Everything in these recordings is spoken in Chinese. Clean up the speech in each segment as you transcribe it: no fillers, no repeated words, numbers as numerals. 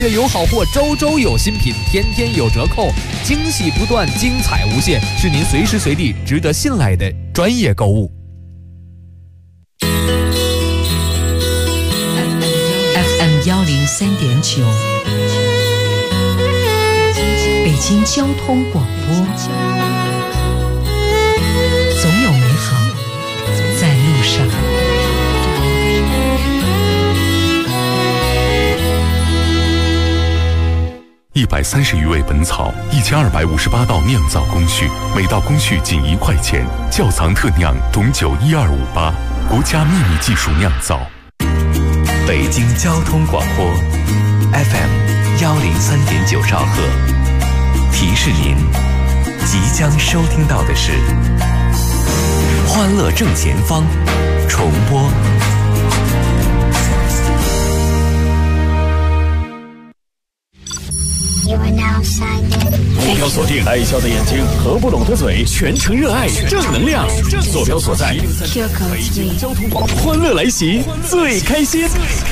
月有好货，周周有新品，天天有折扣，惊喜不断，精彩无限，是您随时随地值得信赖的专业购物。 FM 103.9，北京交通广播，总有美好在路上。 130余味本草，1258道酿造工序，每道工序仅1块钱。窖藏特酿董酒12588，国家秘密技术酿造。 北京交通广播 FM 103.9兆赫，提示您即将收听到的是《欢乐正前方》重播。 目标锁定爱笑的眼睛和不拢的嘴，全程热爱正能量。坐标所在北京交通广播，欢乐来袭，最开心。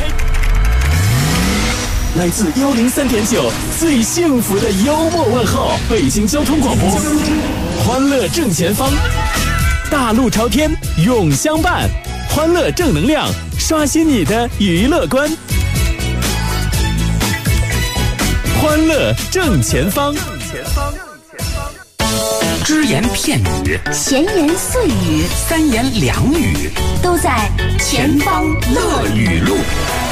来自103.9最幸福的幽默问候，北京交通广播，欢乐正前方，大路朝天永相伴，欢乐正能量，刷新你的娱乐观。欢乐正前方， 只言片语， 闲言碎语， 三言两语， 都在前方乐语录。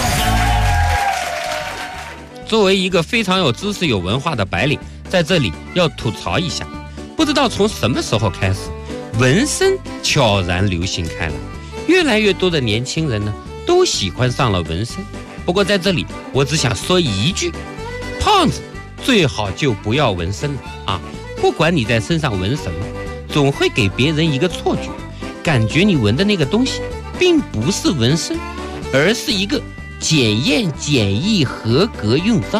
作为一个非常有知识有文化的白领，在这里要吐槽一下，不知道从什么时候开始，纹身悄然流行开了，越来越多的年轻人呢都喜欢上了纹身。不过在这里我只想说一句，胖子最好就不要纹身了啊！不管你在身上纹什么，总会给别人一个错觉，感觉你纹的那个东西并不是纹身，而是一个检验检疫合格用照。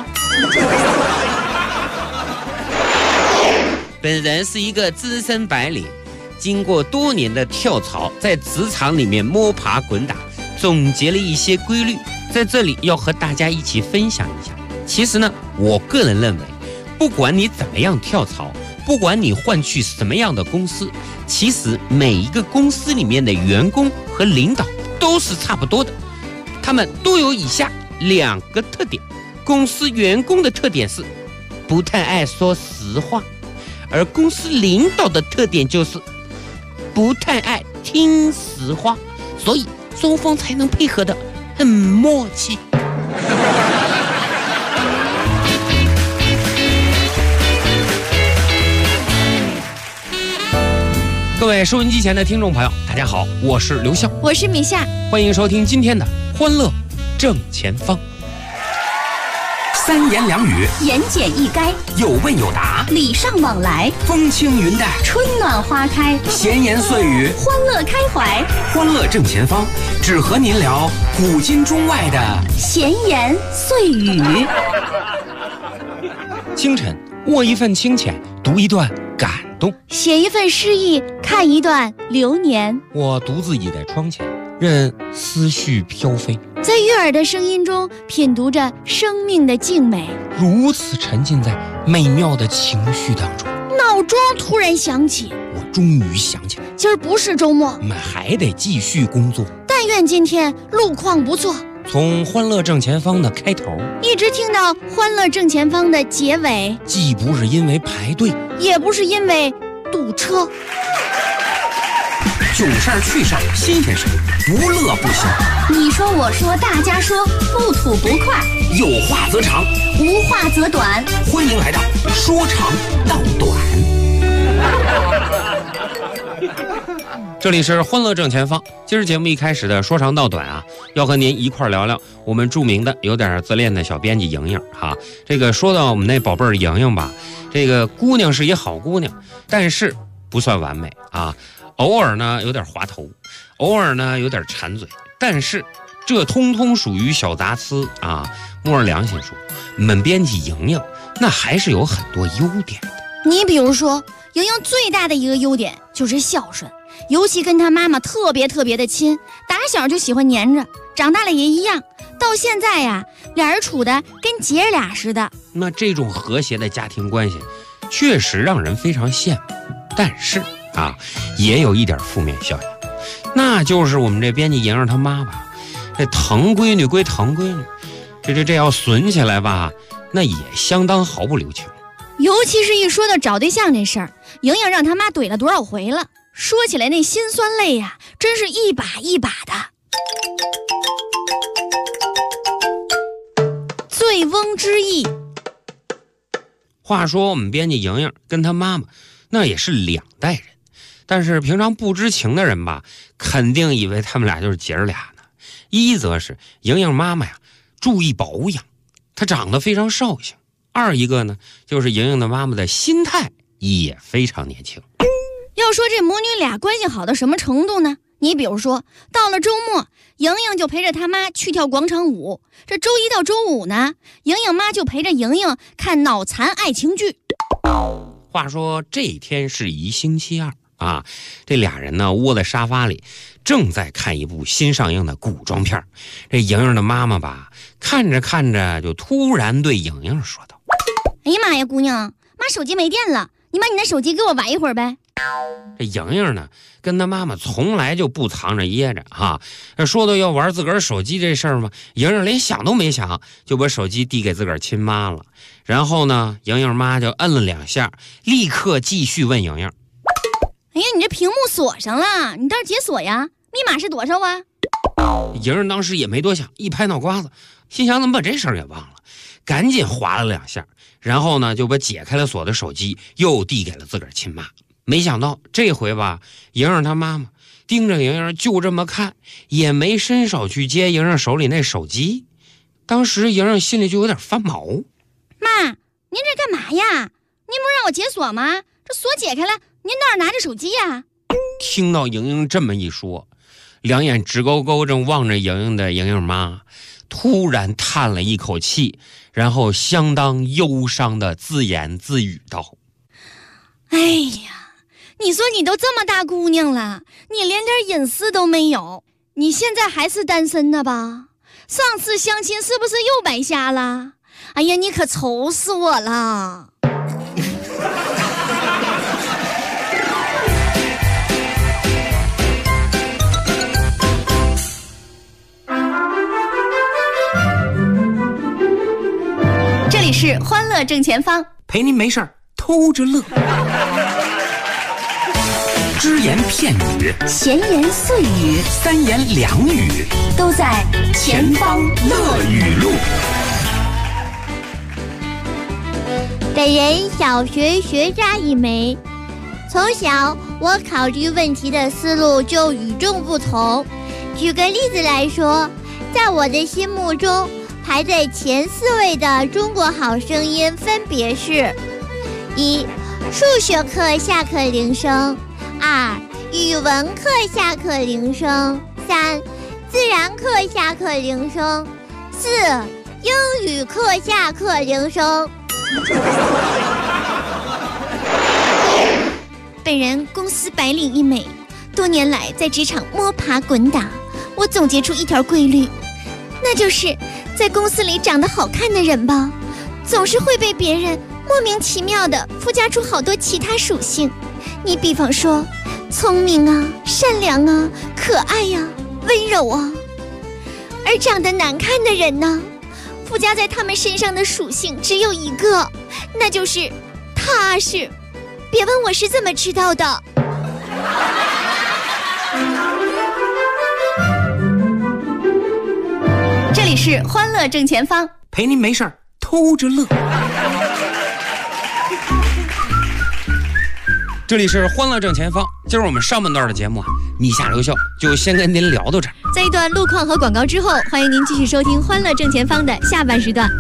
本人是一个资深白领，经过多年的跳槽，在职场里面摸爬滚打，总结了一些规律，在这里要和大家一起分享一下。其实呢，我个人认为，不管你怎么样跳槽，不管你换去什么样的公司，其实每一个公司里面的员工和领导都是差不多的，他们都有以下2个特点。公司员工的特点是不太爱说实话，而公司领导的特点就是不太爱听实话，所以双方才能配合的很默契。各位收音机前的听众朋友，大家好，我是刘笑， 我是米夏， 欢迎收听今天的欢乐正前方。 三言两语， 言简意赅， 有问有答， 礼尚往来， 风轻云淡， 春暖花开， 闲言碎语， 欢乐开怀。 欢乐正前方，只和您聊古今中外的闲言碎语。 清晨握一份清浅，读一段感动， 写一份诗意，看一段流年。 我独自倚在窗前，任思绪飘飞， 在悦耳的声音中品读着生命的静美， 如此沉浸在美妙的情绪当中。 闹钟突然响起， 我终于想起来， 今儿不是周末， 我们还得继续工作。 但愿今天路况不错。 从欢乐正前方的开头一直听到欢乐正前方的结尾， 既不是因为排队， 也不是因为堵车。 囧事儿趣事儿新鲜事儿，不乐不行。 你说我说大家说，不吐不快， 有话则长， 无话则短。 欢迎来到说长道短。 这里是欢乐正前方。今儿节目一开始的说长道短啊，要和您一块聊聊我们著名的有点自恋的小编辑莹莹哈。这个说到我们那宝贝儿莹莹吧，这个姑娘是一好姑娘，但是不算完美啊。偶尔呢有点滑头，偶尔呢有点馋嘴，但是这通通属于小杂疵啊。摸着良心说，我们编辑莹莹那还是有很多优点的。 你比如说，莹莹最大的一个优点就是孝顺，尤其跟她妈妈特别的亲，打小就喜欢黏着，长大了也一样。 到现在呀，俩人处的跟姐儿俩似的。 那这种和谐的家庭关系，确实让人非常羡慕。但是啊，也有一点负面效应，那就是我们这编辑莹莹她妈吧，这疼闺女归疼闺女，这要损起来吧，那也相当毫不留情。 尤其是一说到找对象这事儿，莹莹让他妈怼了多少回了，说起来那心酸泪呀，真是一把一把的。醉翁之意。 话说我们编辑莹莹跟她妈妈那也是两代人，但是平常不知情的人吧，肯定以为他们俩就是姐儿俩呢。一则是莹莹妈妈呀注意保养，她长得非常绍兴；二一个呢，就是莹莹的妈妈的心态也非常年轻。 要说这母女俩关系好到什么程度呢？你比如说，到了周末，莹莹就陪着她妈去跳广场舞；这周一到周五呢，莹莹妈就陪着莹莹看脑残爱情剧。 话说这天是一星期二啊，这俩人呢窝在沙发里，正在看一部新上映的古装片。这莹莹的妈妈吧，看着看着就突然对莹莹说道：“ 哎呀妈呀，姑娘，妈手机没电了，你把你的手机给我玩一会儿呗。” 这莹莹呢，跟她妈妈从来就不藏着掖着哈。说到要玩自个儿手机这事儿嘛，莹莹连想都没想，就把手机递给自个儿亲妈了。然后呢，莹莹妈就摁了2下，立刻继续问莹莹：“ 哎呀，你这屏幕锁上了，你倒是解锁呀？密码是多少啊？” 莹莹当时也没多想，一拍脑瓜子，心想怎么把这事儿给忘了，赶紧划了2下，然后呢就把解开了锁的手机又递给了自个儿亲妈。没想到这回吧，莹莹她妈妈盯着莹莹就这么看，也没伸手去接莹莹手里那手机。当时莹莹心里就有点发毛。 妈，您这干嘛呀？您不是让我解锁吗？这锁解开了，您哪儿拿着手机呀？ 听到莹莹这么一说，两眼直勾勾正望着莹莹的莹莹妈突然叹了一口气，然后相当忧伤的自言自语道：“ 哎呀，你说你都这么大姑娘了，你连点隐私都没有，你现在还是单身呢吧？上次相亲是不是又白瞎了？哎呀，你可愁死我了。”这里是欢乐正前方， 陪您没事儿偷着乐。只言片语， 闲言碎语， 三言两语， 都在前方乐语录。 本人小学学渣一枚，从小我考虑问题的思路就与众不同。举个例子来说，在我的心目中，排在前4位的中国好声音分别是：1. 数学课下课铃声；2. 语文课下课铃声；3. 自然课下课铃声；4. 英语课下课铃声。 本人公司白领一枚，多年来在职场摸爬滚打，我总结出一条规律，那就是在公司里长得好看的人吧，总是会被别人莫名其妙的附加出好多其他属性。你比方说聪明啊、善良啊、可爱呀、温柔啊，而长得难看的人呢，附加在他们身上的属性只有一个，那就是踏实。别问我是怎么知道的。这里是欢乐正前方， 陪您没事儿偷着乐。 这里是欢乐正前方，今儿我们上半段的节目啊，米下留校就先跟您聊到这儿。 在一段路况和广告之后，欢迎您继续收听欢乐正前方的下半时段。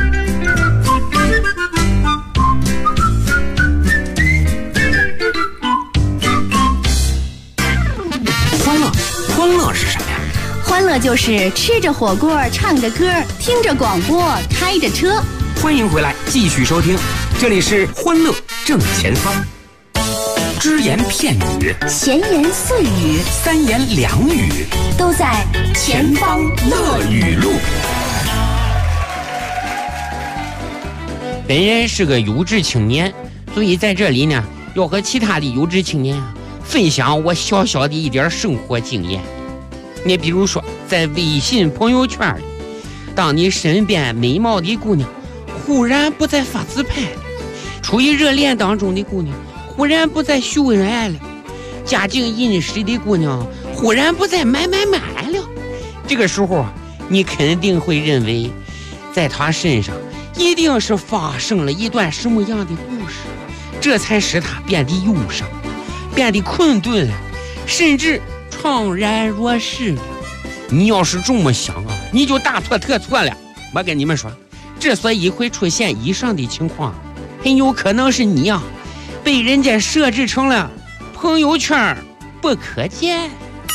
欢乐是什么呀？ 欢乐就是吃着火锅，唱着歌，听着广播，开着车。 欢迎回来，继续收听，这里是欢乐正前方。 只言片语， 闲言碎语， 三言两语， 都在前方乐语录。 本人是个优质青年，所以在这里呢，要和其他的优质青年分享我小小的一点生活经验。你比如说，在微信朋友圈里，当你身边美貌的姑娘忽然不再发自拍了，处于热恋当中的姑娘忽然不再秀恩爱了，家境殷实的姑娘忽然不再买了，这个时候你肯定会认为，在她身上一定是发生了一段什么样的故事，这才使她变得忧伤，变得困顿了，甚至怅然若失了。你要是这么想啊，你就大错特错了。我跟你们说，之所以会出现以上的情况，很有可能是你啊，被人家设置成了朋友圈不可见。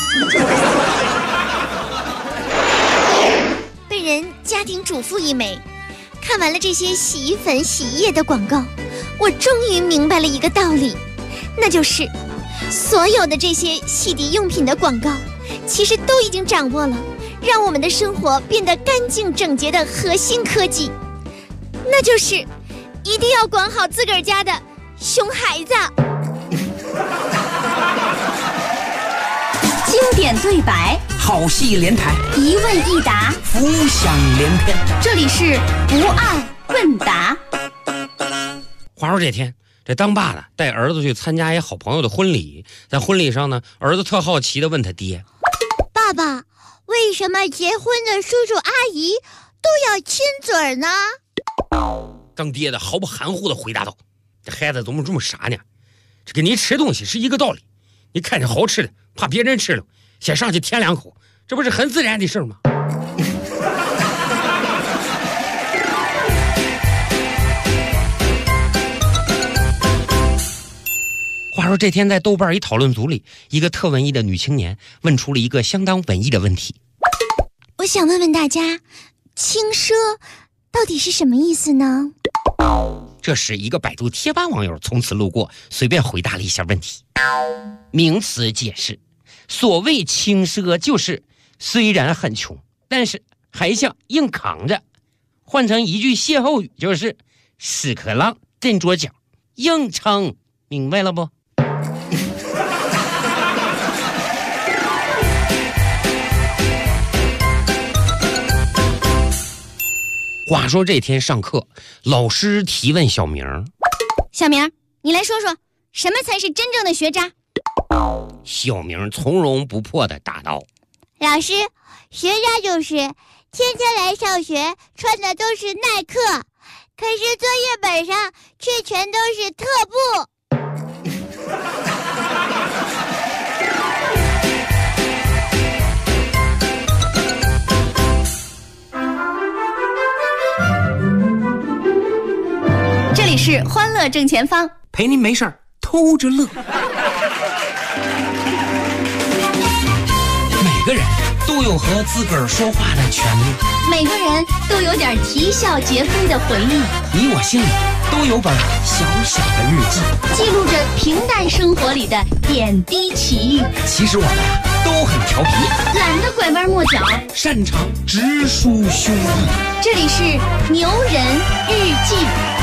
本人家庭主妇一枚，看完了这些洗衣粉、洗衣液的广告，我终于明白了一个道理，那就是所有的这些洗涤用品的广告其实都已经掌握了让我们的生活变得干净整洁的核心科技，那就是一定要管好自个儿家的熊孩子。 经典对白， 好戏连台， 一问一答， 浮想联翩。 这里是不二问答。 话说这天，这当爸的带儿子去参加一好朋友的婚礼，在婚礼上呢，儿子特好奇地问他爹： 爸爸，为什么结婚的叔叔阿姨都要亲嘴呢？ 当爹的毫不含糊地回答道：这孩子怎么这么傻呢？这跟你吃东西是一个道理，你看着好吃的，怕别人吃了，先上去舔两口，这不是很自然的事吗？话说这天在豆瓣一讨论组里，一个特文艺的女青年问出了一个相当文艺的问题。 我想问问大家，轻奢到底是什么意思呢？ 这时一个百度贴吧网友从此路过，随便回答了一下问题。名词解释，所谓轻奢就是虽然很穷，但是还想硬扛着。换成一句歇后语就是屎壳郎真着脚，硬撑，明白了不？话说这天上课，老师提问小明： 小明，你来说说，什么才是真正的学渣？ 小明从容不迫地答道： 老师，学渣就是天天来上学穿的都是耐克，可是作业本上却全都是特步。 这里是欢乐正前方， 陪您没事偷着乐。 每个人都有和自个儿说话的权利， 每个人都有点啼笑皆非的回忆， 你我心里都有本小小的日记， 记录着平淡生活里的点滴奇遇。 其实我们都很调皮， 懒得拐弯抹角， 擅长直抒胸臆。 这里是牛人日记。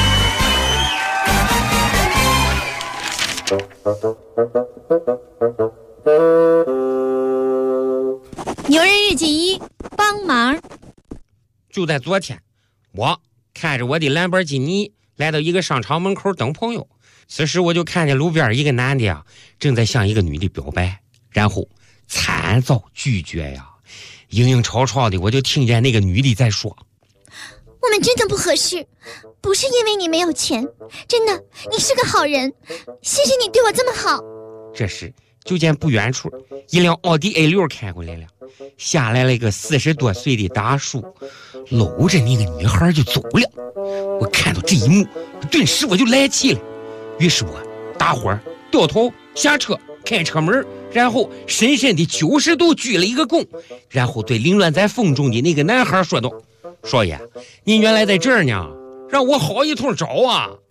牛人日记一，帮忙。 就在昨天，我开着我的兰博基尼来到一个商场门口等朋友，此时我就看见路边一个男的呀，正在向一个女的表白，然后惨遭拒绝呀。影影绰绰的，我就听见那个女的在说： 我们真的不合适，不是因为你没有钱，真的，你是个好人，谢谢你对我这么好。 这时就见不远处一辆奥迪 A6 开过来了，下来了一个40多岁的大叔，搂着那个女孩就走了。我看到这一幕，顿时我就来气了，于是我大伙儿掉头下车，开车门，然后深深的90度鞠了一个躬，然后对凌乱在风中的那个男孩说道：少爷，您原来在这儿呢，让我好一通找啊，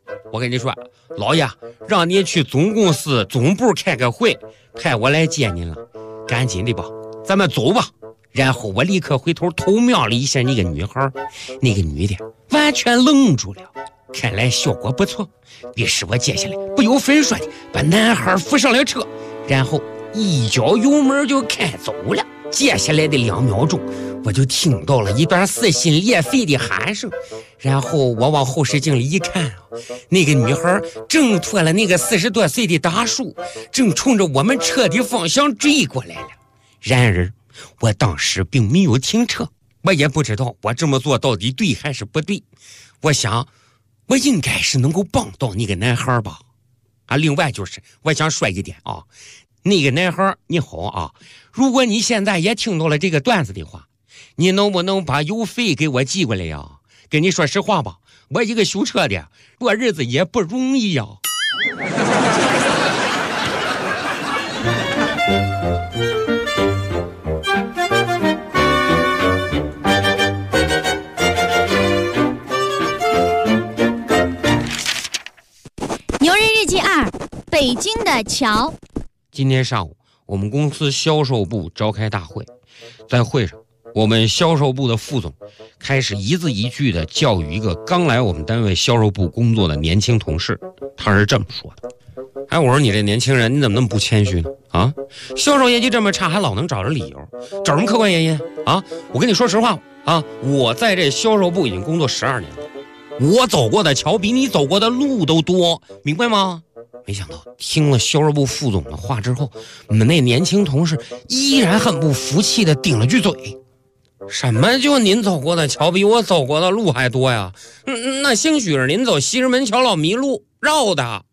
我跟你说，老爷让你去总公司总部开个会，派我来接您了，赶紧的吧，咱们走吧。然后我立刻回头偷瞄了一下那个女孩，那个女的完全愣住了，看来效果不错。于是我接下来不由分说的把男孩扶上了车，然后一脚油门就开走了。接下来的2秒钟，我就听到了一段撕心裂肺的喊声，然后我往后视镜里一看，那个女孩挣脱了那个40多岁的大叔，正冲着我们车的方向追过来了。然而我当时并没有停车，我也不知道我这么做到底对还是不对。我想我应该是能够帮到那个男孩吧。另外就是我想说一点啊，那个男孩你好啊，如果你现在也听到了这个段子的话，你能不能把邮费给我寄过来呀？跟你说实话吧，我一个修车的过日子也不容易呀。 牛人日记2，北京的桥。 今天上午，我们公司销售部召开大会，在会上，我们销售部的副总开始一字一句的教育一个刚来我们单位销售部工作的年轻同事。他是这么说的：我说你这年轻人，你怎么那么不谦虚呢？啊，销售业绩这么差，还老能找着理由，找什么客观原因啊？我跟你说实话啊，我在这销售部已经工作12年了，我走过的桥比你走过的路都多，明白吗？没想到听了销售部副总的话之后，我们那年轻同事依然很不服气的顶了句嘴：什么就您走过的桥比我走过的路还多呀？那兴许是您走西直门桥老迷路绕的。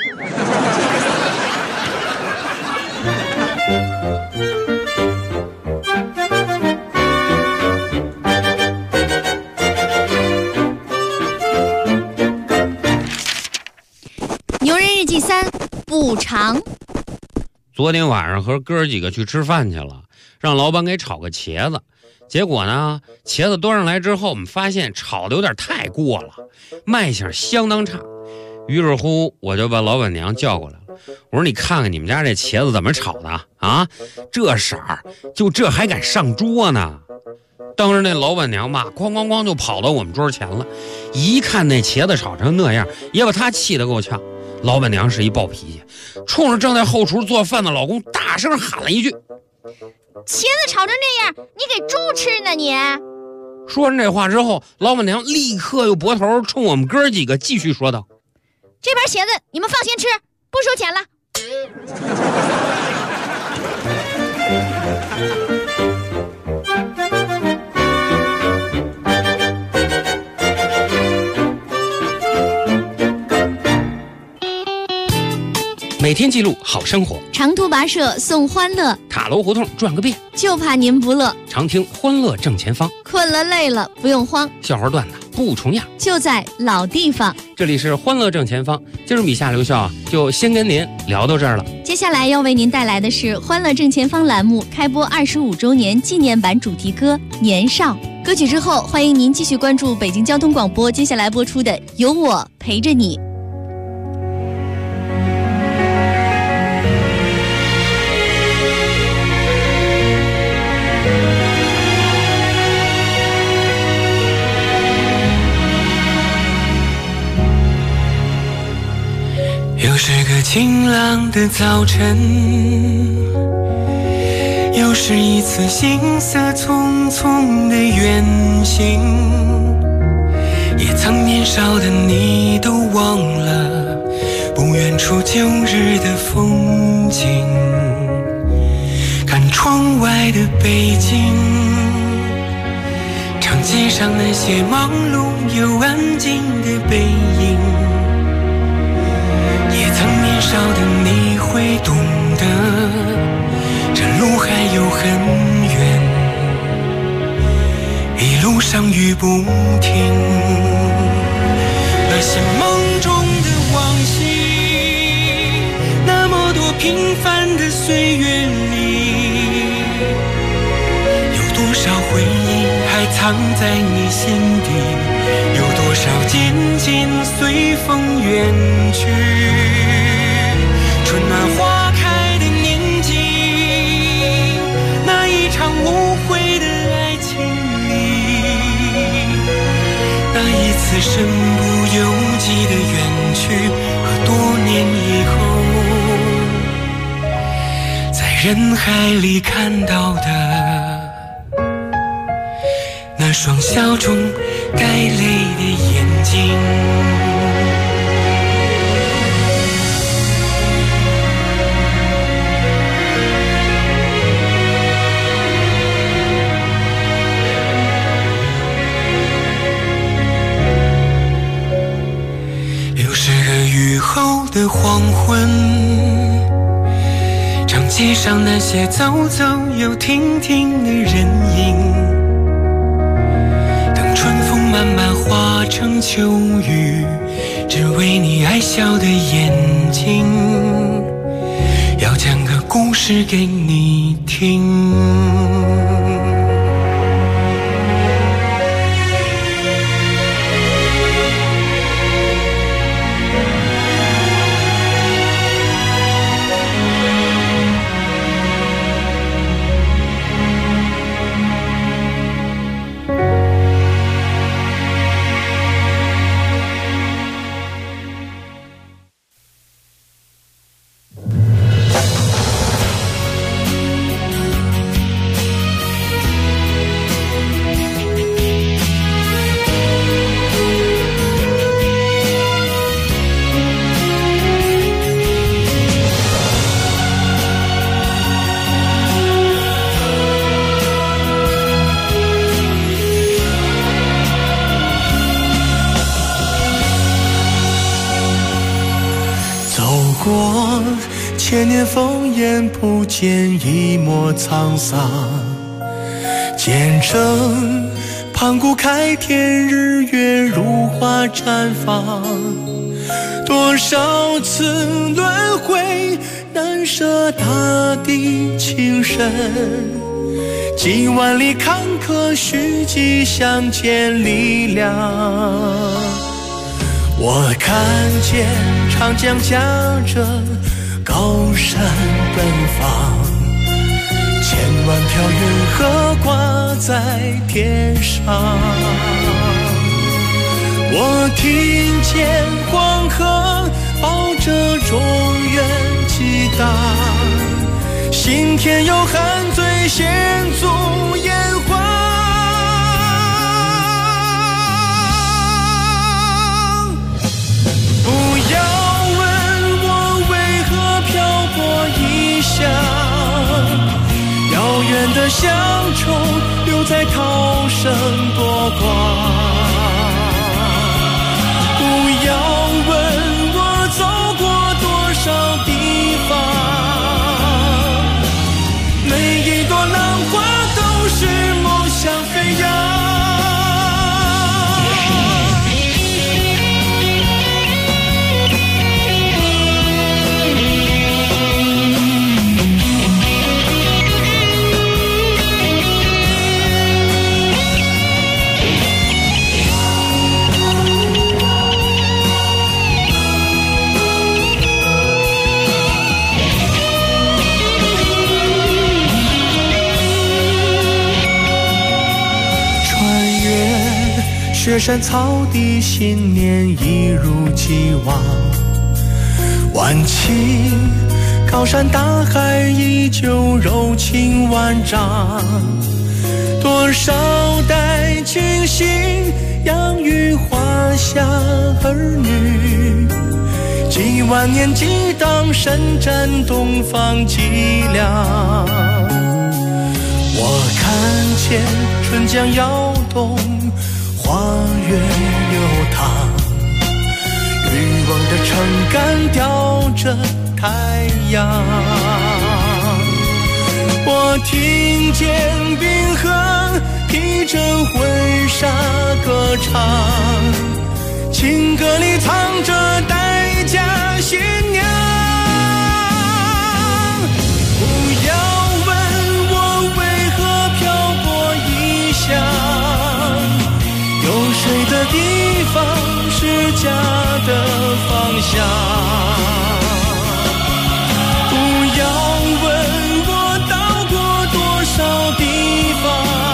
牛人日记3，补偿。 昨天晚上和哥几个去吃饭去了，让老板给炒个茄子，结果呢，茄子端上来之后，我们发现炒的有点太过了，卖相相当差。于是乎，我就把老板娘叫过来了，我说：“你看看你们家这茄子怎么炒的啊？这色儿，就这还敢上桌呢？”当时那老板娘吧，哐哐哐就跑到我们桌前了，一看那茄子炒成那样，也把她气得够呛。老板娘是一暴脾气，冲着正在后厨做饭的老公大声喊了一句：“ 茄子炒成这样，你给猪吃呢你！” 说完这话之后，老板娘立刻又拨头冲我们哥几个继续说道：“ 这盘茄子你们放心吃，不收钱了。” 每天记录好生活， 长途跋涉送欢乐， 塔楼胡同转个遍， 就怕您不乐。 常听欢乐正前方， 困了累了不用慌， 笑话段子不重样， 就在老地方。 这里是欢乐正前方，今儿米夏刘笑就先跟您聊到这儿了。 接下来要为您带来的是欢乐正前方栏目开播25周年纪念版主题歌《年少》。歌曲之后，欢迎您继续关注北京交通广播接下来播出的《有我陪着你》。 又是个晴朗的早晨，又是一次行色匆匆的远行，也曾年少的你都忘了不远处旧日的风景。看窗外的北京，长街上那些忙碌又安静的背影，也曾年少的你会懂得，这路还有很远，一路上雨不停。那些梦中的往昔，那么多平凡的岁月里，有多少回忆还藏在你心底，有多少少渐渐随风远去，春暖花开的年纪，那一场无悔的爱情里，那一次身不由己的远去，和多年以后在人海里看到的那双笑中带泪的眼睛。又是个雨后的黄昏，长街上那些走走又停停的人影，春风慢慢化成秋雨，只为你爱笑的眼睛，要讲个故事给你听。 千年烽烟不见一抹沧桑，见证盘古开天，日月如花绽放。多少次轮回，难舍大地情深，几万里坎坷，虚迹相见力量。我看见长江驾着高山奔放，千万条云河挂在天上。我听见黄河抱着中原激荡，心田有汉醉献足炎黄。不要问我为何漂泊异乡，遥远的乡愁留在涛声波光。不要问我走过多少地方，每一朵浪花都是梦想飞扬。雪山草地，新年一如既往。晚晴，高山大海依旧柔情万丈。多少代清醒，养育华夏儿女，几万年激荡，深湛东方脊梁。我看见春江摇动，花月流淌，渔翁的撑杆吊着太阳。我听见冰河披着婚纱歌唱，情歌里藏着待嫁新娘。不要问我为何漂泊异乡，有谁的地方想。不要问我到过多少地方，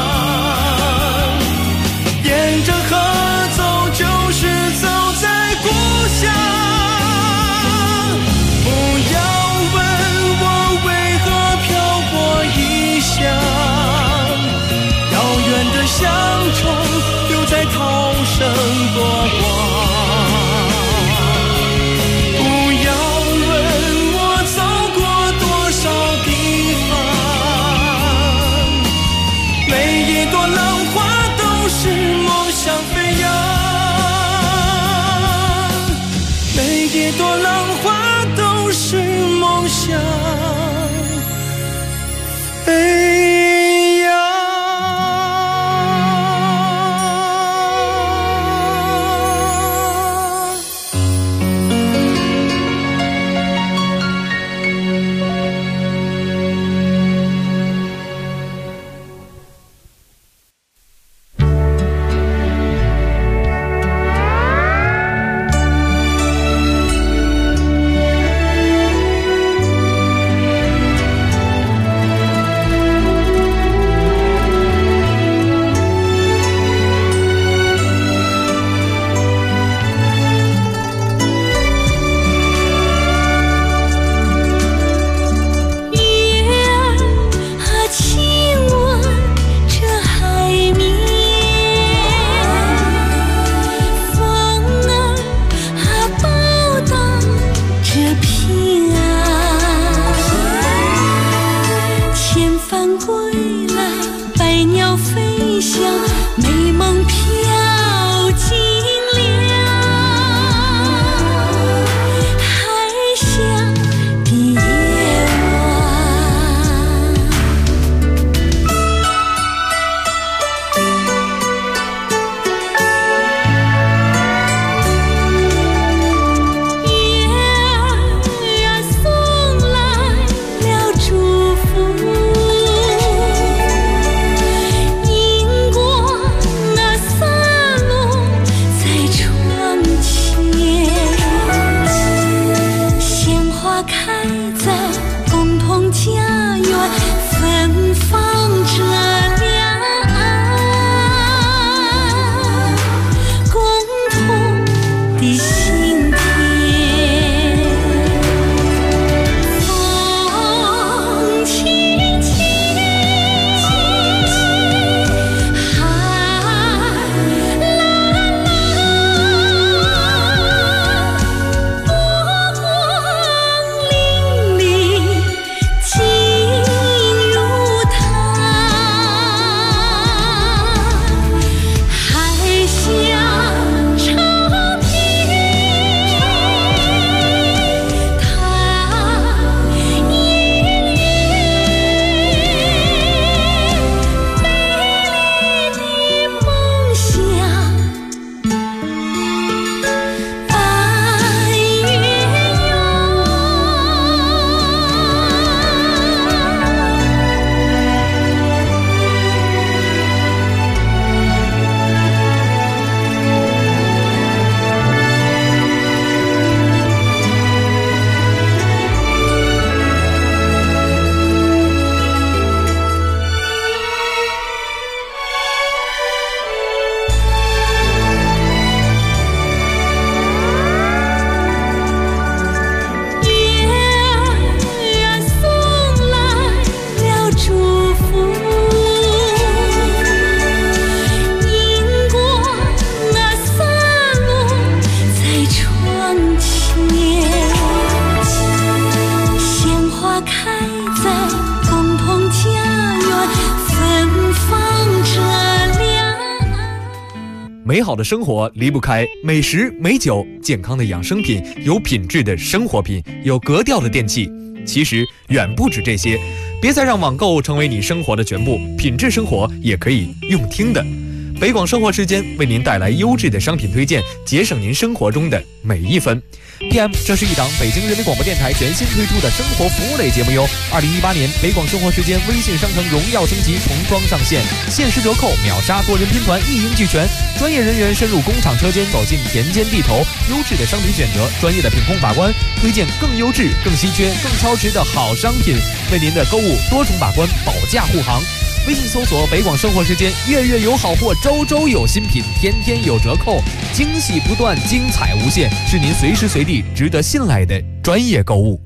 沿着河走就是走在故乡。不要问我为何漂泊异乡，遥远的乡愁留在涛声波光。不要问我走过多少地方，每一朵浪花都是梦想飞扬，每一朵浪花都是梦想飞扬。 美好的生活离不开美食、美酒、健康的养生品、有品质的生活品、有格调的电器。其实远不止这些，别再让网购成为你生活的全部，品质生活也可以用听的。 北广生活时间为您带来优质的商品推荐，节省您生活中的每一分。PM， 这是一档北京人民广播电台全新推出的生活服务类节目哟。2018年北广生活时间微信商城荣耀升级重装上线，限时折扣，秒杀多人拼团，一应俱全。专业人员深入工厂车间，走进田间地头，优质的商品选择，专业的品控把关，推荐更优质、更稀缺、更超值的好商品，为您的购物多重把关，保驾护航。微信搜索北广生活时间，月月有好货，周周有新品，天天有折扣，惊喜不断，精彩无限，是您随时随地值得信赖的专业购物。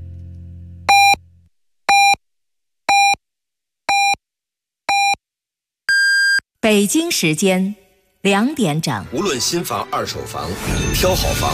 北京时间2点整， 无论新房、二手房，挑好房